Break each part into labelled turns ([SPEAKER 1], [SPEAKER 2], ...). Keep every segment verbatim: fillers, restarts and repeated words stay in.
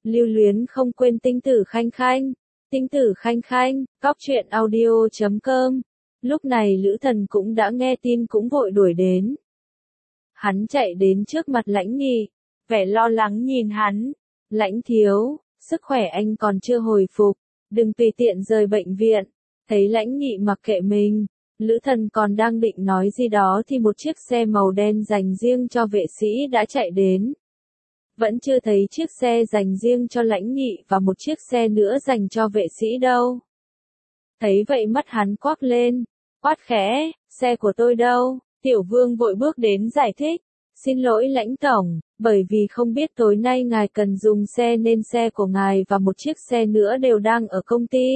[SPEAKER 1] lưu luyến không quên tinh tử khanh khanh, tinh tử khanh khanh, cóc truyện audio chấm com. Lúc này Lữ Thần cũng đã nghe tin cũng vội đuổi đến. Hắn chạy đến trước mặt Lãnh Nghị, vẻ lo lắng nhìn hắn. Lãnh thiếu, sức khỏe anh còn chưa hồi phục, đừng tùy tiện rời bệnh viện. Thấy Lãnh Nghị mặc kệ mình, Lữ Thần còn đang định nói gì đó thì một chiếc xe màu đen dành riêng cho vệ sĩ đã chạy đến. Vẫn chưa thấy chiếc xe dành riêng cho Lãnh Nghị và một chiếc xe nữa dành cho vệ sĩ đâu. Thấy vậy mắt hắn quắc lên, quát khẽ, xe của tôi đâu? Tiểu Vương vội bước đến giải thích, xin lỗi Lãnh tổng, bởi vì không biết tối nay ngài cần dùng xe nên xe của ngài và một chiếc xe nữa đều đang ở công ty.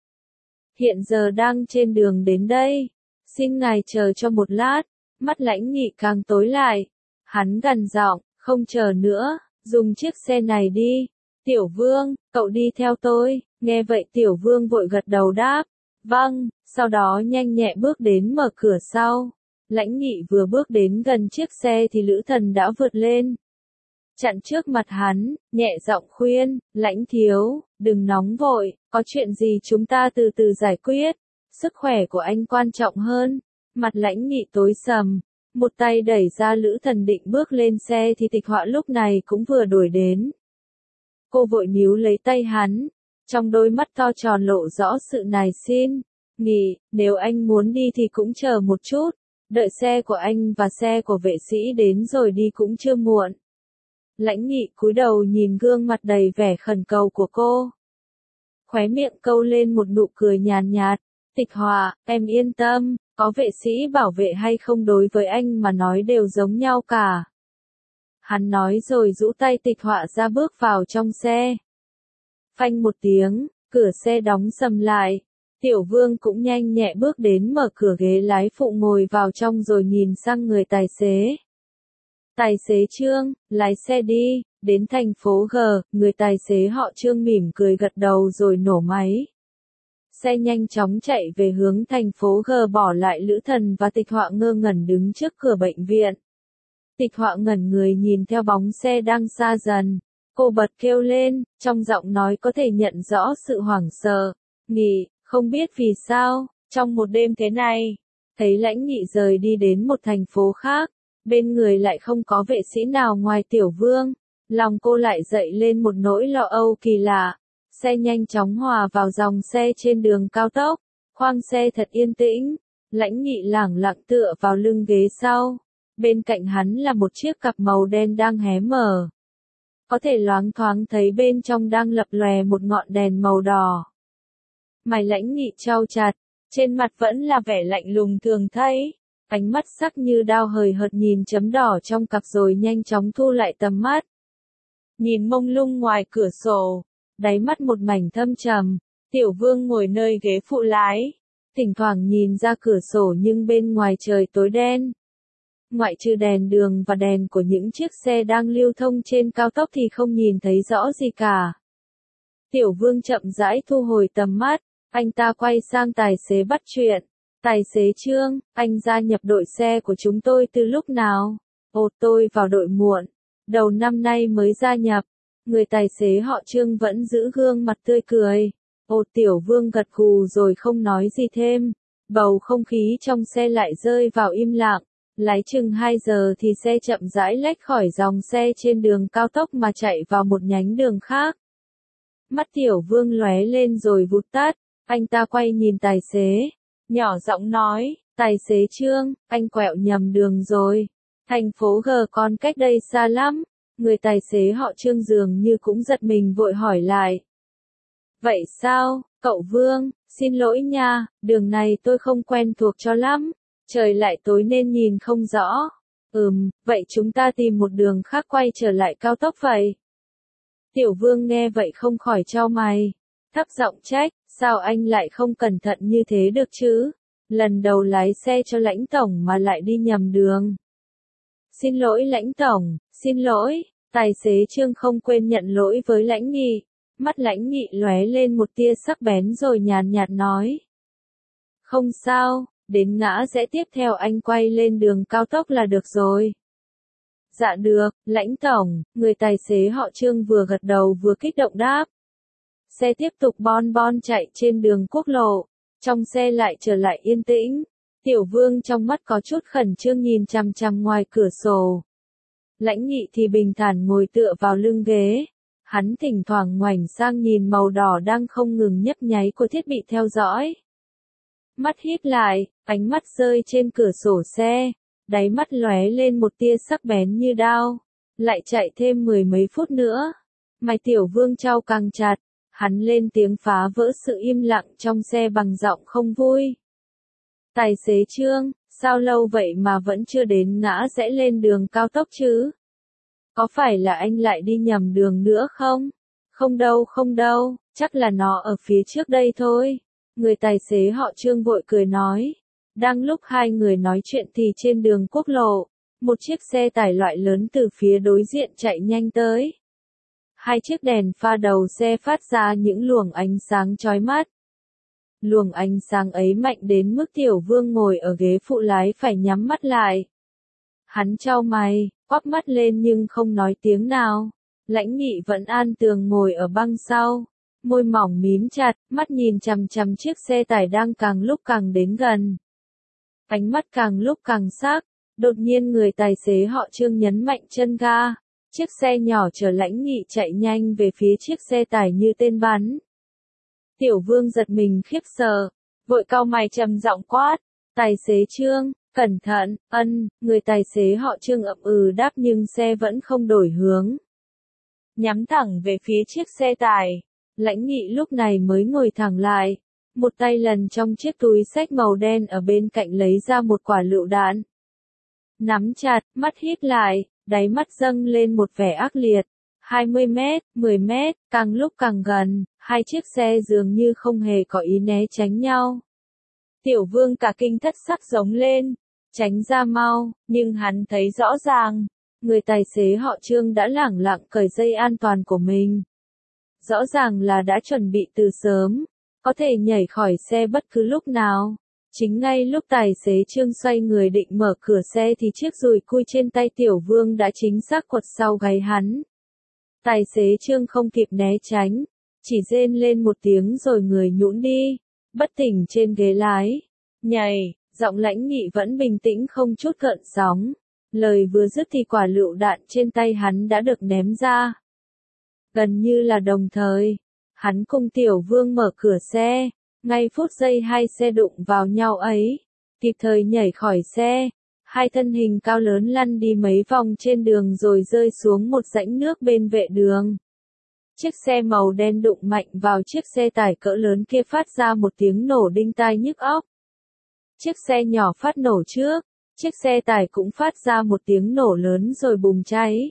[SPEAKER 1] Hiện giờ đang trên đường đến đây, xin ngài chờ cho một lát. Mắt Lãnh Nghị càng tối lại, hắn gằn giọng, không chờ nữa, dùng chiếc xe này đi. Tiểu Vương, cậu đi theo tôi. Nghe vậy Tiểu Vương vội gật đầu đáp, vâng, sau đó nhanh nhẹ bước đến mở cửa sau. Lãnh Nghị vừa bước đến gần chiếc xe thì Lữ Thần đã vượt lên, chặn trước mặt hắn, nhẹ giọng khuyên, Lãnh thiếu, đừng nóng vội, có chuyện gì chúng ta từ từ giải quyết, sức khỏe của anh quan trọng hơn. Mặt Lãnh Nghị tối sầm, một tay đẩy ra Lữ Thần định bước lên xe thì Tịch Họa lúc này cũng vừa đuổi đến. Cô vội níu lấy tay hắn, trong đôi mắt to tròn lộ rõ sự nài xin, Nghị, nếu anh muốn đi thì cũng chờ một chút, đợi xe của anh và xe của vệ sĩ đến rồi đi cũng chưa muộn. Lãnh Nghị cúi đầu nhìn gương mặt đầy vẻ khẩn cầu của cô. Khóe miệng câu lên một nụ cười nhàn nhạt, Tịch Họa, em yên tâm, có vệ sĩ bảo vệ hay không đối với anh mà nói đều giống nhau cả. Hắn nói rồi rũ tay Tịch Họa ra bước vào trong xe. Phanh một tiếng, cửa xe đóng sầm lại. Tiểu Vương cũng nhanh nhẹ bước đến mở cửa ghế lái phụ ngồi vào trong rồi nhìn sang người tài xế. Tài xế Trương, lái xe đi, đến thành phố G, người tài xế họ Trương mỉm cười gật đầu rồi nổ máy. Xe nhanh chóng chạy về hướng thành phố G bỏ lại Lữ Thần và Tịch Họa ngơ ngẩn đứng trước cửa bệnh viện. Tịch Họa ngẩn người nhìn theo bóng xe đang xa dần. Cô bật kêu lên, trong giọng nói có thể nhận rõ sự hoảng sợ. Nghị, không biết vì sao, trong một đêm thế này, thấy Lãnh Nghị rời đi đến một thành phố khác, bên người lại không có vệ sĩ nào ngoài Tiểu Vương, lòng cô lại dậy lên một nỗi lo âu kỳ lạ. Xe nhanh chóng hòa vào dòng xe trên đường cao tốc, khoang xe thật yên tĩnh, Lãnh Nghị lẳng lặng tựa vào lưng ghế sau, bên cạnh hắn là một chiếc cặp màu đen đang hé mở. Có thể loáng thoáng thấy bên trong đang lập lòe một ngọn đèn màu đỏ. Mày Lãnh Nghị chau chặt, trên mặt vẫn là vẻ lạnh lùng thường thấy, ánh mắt sắc như đao hời hợt nhìn chấm đỏ trong cặp rồi nhanh chóng thu lại tầm mắt. Nhìn mông lung ngoài cửa sổ, đáy mắt một mảnh thâm trầm, Tiểu Vương ngồi nơi ghế phụ lái, thỉnh thoảng nhìn ra cửa sổ nhưng bên ngoài trời tối đen. Ngoại trừ đèn đường và đèn của những chiếc xe đang lưu thông trên cao tốc thì không nhìn thấy rõ gì cả. Tiểu Vương chậm rãi thu hồi tầm mắt, anh ta quay sang tài xế bắt chuyện. Tài xế Trương, anh gia nhập đội xe của chúng tôi từ lúc nào? Ồ, tôi vào đội muộn, đầu năm nay mới gia nhập. Người tài xế họ Trương vẫn giữ gương mặt tươi cười. Ồ, Tiểu Vương gật gù rồi không nói gì thêm. Bầu không khí trong xe lại rơi vào im lặng. Lái chừng hai giờ thì xe chậm rãi lách khỏi dòng xe trên đường cao tốc mà chạy vào một nhánh đường khác. Mắt Tiểu Vương lóe lên rồi vụt tắt, anh ta quay nhìn tài xế, nhỏ giọng nói, tài xế Trương, anh quẹo nhầm đường rồi. Thành phố G còn cách đây xa lắm. Người tài xế họ Trương dường như cũng giật mình vội hỏi lại. Vậy sao, cậu Vương, xin lỗi nha, đường này tôi không quen thuộc cho lắm. Trời lại tối nên nhìn không rõ. Ừm, vậy chúng ta tìm một đường khác quay trở lại cao tốc vậy. Tiểu Vương nghe vậy không khỏi chau mày, thấp giọng trách, sao anh lại không cẩn thận như thế được chứ? Lần đầu lái xe cho Lãnh tổng mà lại đi nhầm đường. Xin lỗi Lãnh tổng, xin lỗi, tài xế Trương không quên nhận lỗi với Lãnh Nghị. Mắt Lãnh Nghị lóe lên một tia sắc bén rồi nhàn nhạt nói. Không sao, đến ngã rẽ tiếp theo anh quay lên đường cao tốc là được rồi. Dạ được, lãnh tổng, người tài xế họ Trương vừa gật đầu vừa kích động đáp. Xe tiếp tục bon bon chạy trên đường quốc lộ, trong xe lại trở lại yên tĩnh. Tiểu Vương trong mắt có chút khẩn trương nhìn chằm chằm ngoài cửa sổ. Lãnh Nghị thì bình thản ngồi tựa vào lưng ghế. Hắn thỉnh thoảng ngoảnh sang nhìn màu đỏ đang không ngừng nhấp nháy của thiết bị theo dõi. Mắt híp lại, ánh mắt rơi trên cửa sổ xe, đáy mắt lóe lên một tia sắc bén như đao. Lại chạy thêm mười mấy phút nữa. Mày Tiểu Vương trao càng chặt, hắn lên tiếng phá vỡ sự im lặng trong xe bằng giọng không vui. Tài xế Trương, sao lâu vậy mà vẫn chưa đến ngã rẽ lên đường cao tốc chứ? Có phải là anh lại đi nhầm đường nữa không? Không đâu không đâu, chắc là nó ở phía trước đây thôi. Người tài xế họ Trương vội cười nói. Đang lúc hai người nói chuyện thì trên đường quốc lộ, một chiếc xe tải loại lớn từ phía đối diện chạy nhanh tới. Hai chiếc đèn pha đầu xe phát ra những luồng ánh sáng chói mắt. Luồng ánh sáng ấy mạnh đến mức Tiểu Vương ngồi ở ghế phụ lái phải nhắm mắt lại. Hắn chau mày, quắp mắt lên nhưng không nói tiếng nào. Lãnh Nghị vẫn an tường ngồi ở băng sau, môi mỏng mím chặt, mắt nhìn chằm chằm chiếc xe tải đang càng lúc càng đến gần. Ánh mắt càng lúc càng sắc, đột nhiên người tài xế họ Trương nhấn mạnh chân ga. Chiếc xe nhỏ chở Lãnh Nghị chạy nhanh về phía chiếc xe tải như tên bắn. Tiểu Vương giật mình khiếp sợ, vội cau mày trầm giọng quát, tài xế Trương, cẩn thận, ân, người tài xế họ Trương ậm ừ đáp nhưng xe vẫn không đổi hướng. Nhắm thẳng về phía chiếc xe tải, Lãnh Nghị lúc này mới ngồi thẳng lại, một tay lần trong chiếc túi xách màu đen ở bên cạnh lấy ra một quả lựu đạn. Nắm chặt, mắt híp lại, đáy mắt dâng lên một vẻ ác liệt. hai mươi mét, mười mét, càng lúc càng gần, hai chiếc xe dường như không hề có ý né tránh nhau. Tiểu Vương cả kinh thất sắc giống lên, tránh ra mau, nhưng hắn thấy rõ ràng, người tài xế họ Trương đã lẳng lặng cởi dây an toàn của mình. Rõ ràng là đã chuẩn bị từ sớm, có thể nhảy khỏi xe bất cứ lúc nào. Chính ngay lúc tài xế Trương xoay người định mở cửa xe thì chiếc dùi cui trên tay Tiểu Vương đã chính xác quật sau gáy hắn. Tài xế Trương không kịp né tránh, chỉ rên lên một tiếng rồi người nhũn đi, bất tỉnh trên ghế lái. Nhảy, giọng Lãnh Nghị vẫn bình tĩnh không chút gợn sóng. Lời vừa dứt thì quả lựu đạn trên tay hắn đã được ném ra. Gần như là đồng thời, hắn cùng Tiểu Vương mở cửa xe, ngay phút giây hai xe đụng vào nhau ấy, kịp thời nhảy khỏi xe. Hai thân hình cao lớn lăn đi mấy vòng trên đường rồi rơi xuống một rãnh nước bên vệ đường. Chiếc xe màu đen đụng mạnh vào chiếc xe tải cỡ lớn kia phát ra một tiếng nổ đinh tai nhức óc. Chiếc xe nhỏ phát nổ trước, chiếc xe tải cũng phát ra một tiếng nổ lớn rồi bùng cháy.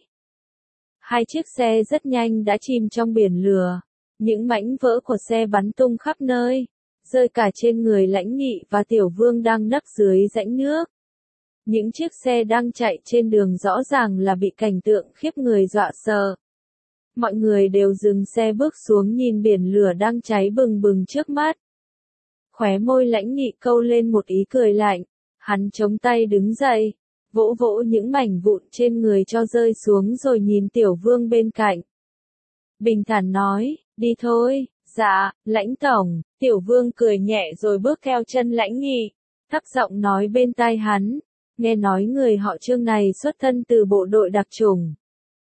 [SPEAKER 1] Hai chiếc xe rất nhanh đã chìm trong biển lửa, những mảnh vỡ của xe bắn tung khắp nơi, rơi cả trên người Lãnh Nghị và Tiểu Vương đang nấp dưới rãnh nước. Những chiếc xe đang chạy trên đường rõ ràng là bị cảnh tượng khiếp người dọa sợ. Mọi người đều dừng xe bước xuống nhìn biển lửa đang cháy bừng bừng trước mắt. Khóe môi Lãnh Nghị câu lên một ý cười lạnh, hắn chống tay đứng dậy, vỗ vỗ những mảnh vụn trên người cho rơi xuống rồi nhìn Tiểu Vương bên cạnh. Bình thản nói, đi thôi, dạ, Lãnh tổng. Tiểu Vương cười nhẹ rồi bước theo chân Lãnh Nghị, thấp giọng nói bên tai hắn. Nghe nói người họ Trương này xuất thân từ bộ đội đặc chủng.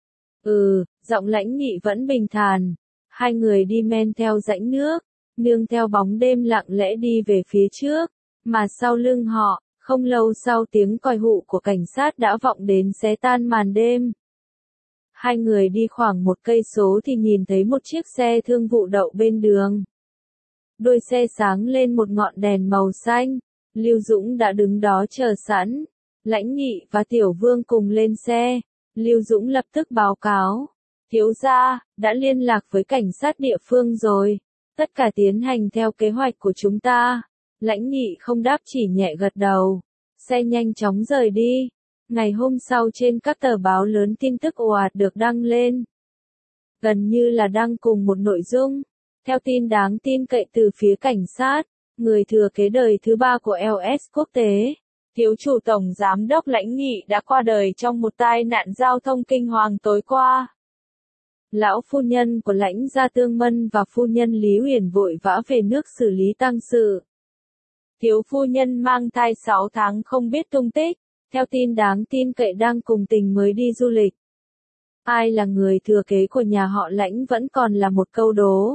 [SPEAKER 1] Ừ, giọng Lãnh Nghị vẫn bình thản. Hai người đi men theo rãnh nước, nương theo bóng đêm lặng lẽ đi về phía trước, mà sau lưng họ, không lâu sau tiếng còi hụ của cảnh sát đã vọng đến xé tan màn đêm. Hai người đi khoảng một cây số thì nhìn thấy một chiếc xe thương vụ đậu bên đường. Đuôi xe sáng lên một ngọn đèn màu xanh, Lưu Dũng đã đứng đó chờ sẵn. Lãnh Nghị và Tiểu Vương cùng lên xe, Lưu Dũng lập tức báo cáo. Thiếu gia, đã liên lạc với cảnh sát địa phương rồi, tất cả tiến hành theo kế hoạch của chúng ta. Lãnh Nghị không đáp chỉ nhẹ gật đầu, xe nhanh chóng rời đi. Ngày hôm sau trên các tờ báo lớn tin tức ồ ạt được đăng lên. Gần như là đăng cùng một nội dung. Theo tin đáng tin cậy từ phía cảnh sát, người thừa kế đời thứ ba của lờ ét quốc tế, Thiếu chủ tổng giám đốc Lãnh Nghị đã qua đời trong một tai nạn giao thông kinh hoàng tối qua. Lão phu nhân của Lãnh gia Tương Mân và phu nhân Lý Uyển vội vã về nước xử lý tang sự. Thiếu phu nhân mang thai sáu tháng không biết tung tích, theo tin đáng tin cậy đang cùng tình mới đi du lịch. Ai là người thừa kế của nhà họ Lãnh vẫn còn là một câu đố.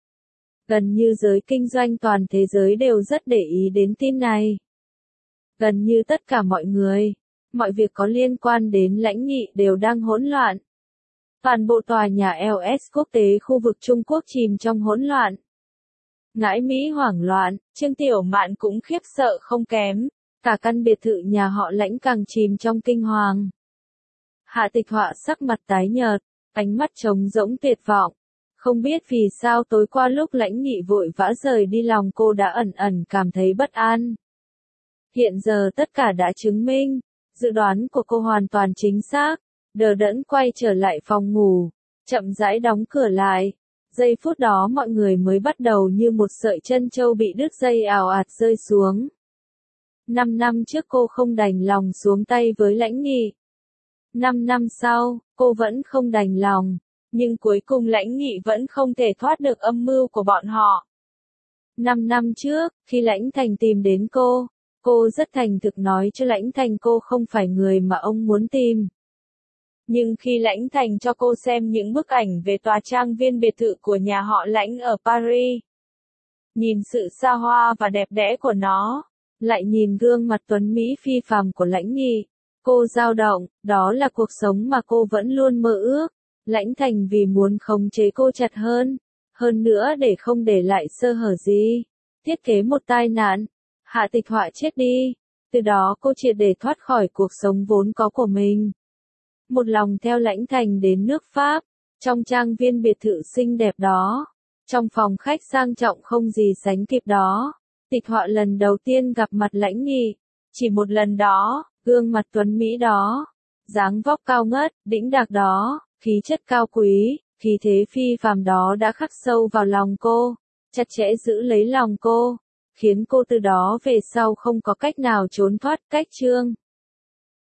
[SPEAKER 1] Gần như giới kinh doanh toàn thế giới đều rất để ý đến tin này. Gần như tất cả mọi người, mọi việc có liên quan đến Lãnh Nghị đều đang hỗn loạn. Toàn bộ tòa nhà lờ ét quốc tế khu vực Trung Quốc chìm trong hỗn loạn. Ngãi Mỹ hoảng loạn, Trương Tiểu Mạn cũng khiếp sợ không kém, cả căn biệt thự nhà họ Lãnh càng chìm trong kinh hoàng. Hạ Tịch Họa sắc mặt tái nhợt, ánh mắt trống rỗng tuyệt vọng. Không biết vì sao tối qua lúc Lãnh Nghị vội vã rời đi lòng cô đã ẩn ẩn cảm thấy bất an. Hiện giờ tất cả đã chứng minh, dự đoán của cô hoàn toàn chính xác, đờ đẫn quay trở lại phòng ngủ, chậm rãi đóng cửa lại. Giây phút đó mọi người mới bắt đầu như một sợi chân châu bị đứt dây ào ạt rơi xuống. Năm năm trước cô không đành lòng xuống tay với Lãnh Nghị. Năm năm sau, cô vẫn không đành lòng, nhưng cuối cùng Lãnh Nghị vẫn không thể thoát được âm mưu của bọn họ. Năm năm trước, khi Lãnh Thành tìm đến cô, cô rất thành thực nói cho Lãnh Thành cô không phải người mà ông muốn tìm. Nhưng khi Lãnh Thành cho cô xem những bức ảnh về tòa trang viên biệt thự của nhà họ Lãnh ở Paris, nhìn sự xa hoa và đẹp đẽ của nó, lại nhìn gương mặt tuấn mỹ phi phàm của Lãnh Nghị, cô dao động, đó là cuộc sống mà cô vẫn luôn mơ ước. Lãnh Thành vì muốn khống chế cô chặt hơn, hơn nữa để không để lại sơ hở gì, thiết kế một tai nạn, Hạ Tịch Họa chết đi, từ đó cô triệt để thoát khỏi cuộc sống vốn có của mình. Một lòng theo Lãnh Thành đến nước Pháp, trong trang viên biệt thự xinh đẹp đó, trong phòng khách sang trọng không gì sánh kịp đó, Tịch Họa lần đầu tiên gặp mặt Lãnh Nghị, chỉ một lần đó, gương mặt tuấn mỹ đó, dáng vóc cao ngất, đĩnh đạc đó, khí chất cao quý, khí thế phi phàm đó đã khắc sâu vào lòng cô, chặt chẽ giữ lấy lòng cô, khiến cô từ đó về sau không có cách nào trốn thoát cách Trương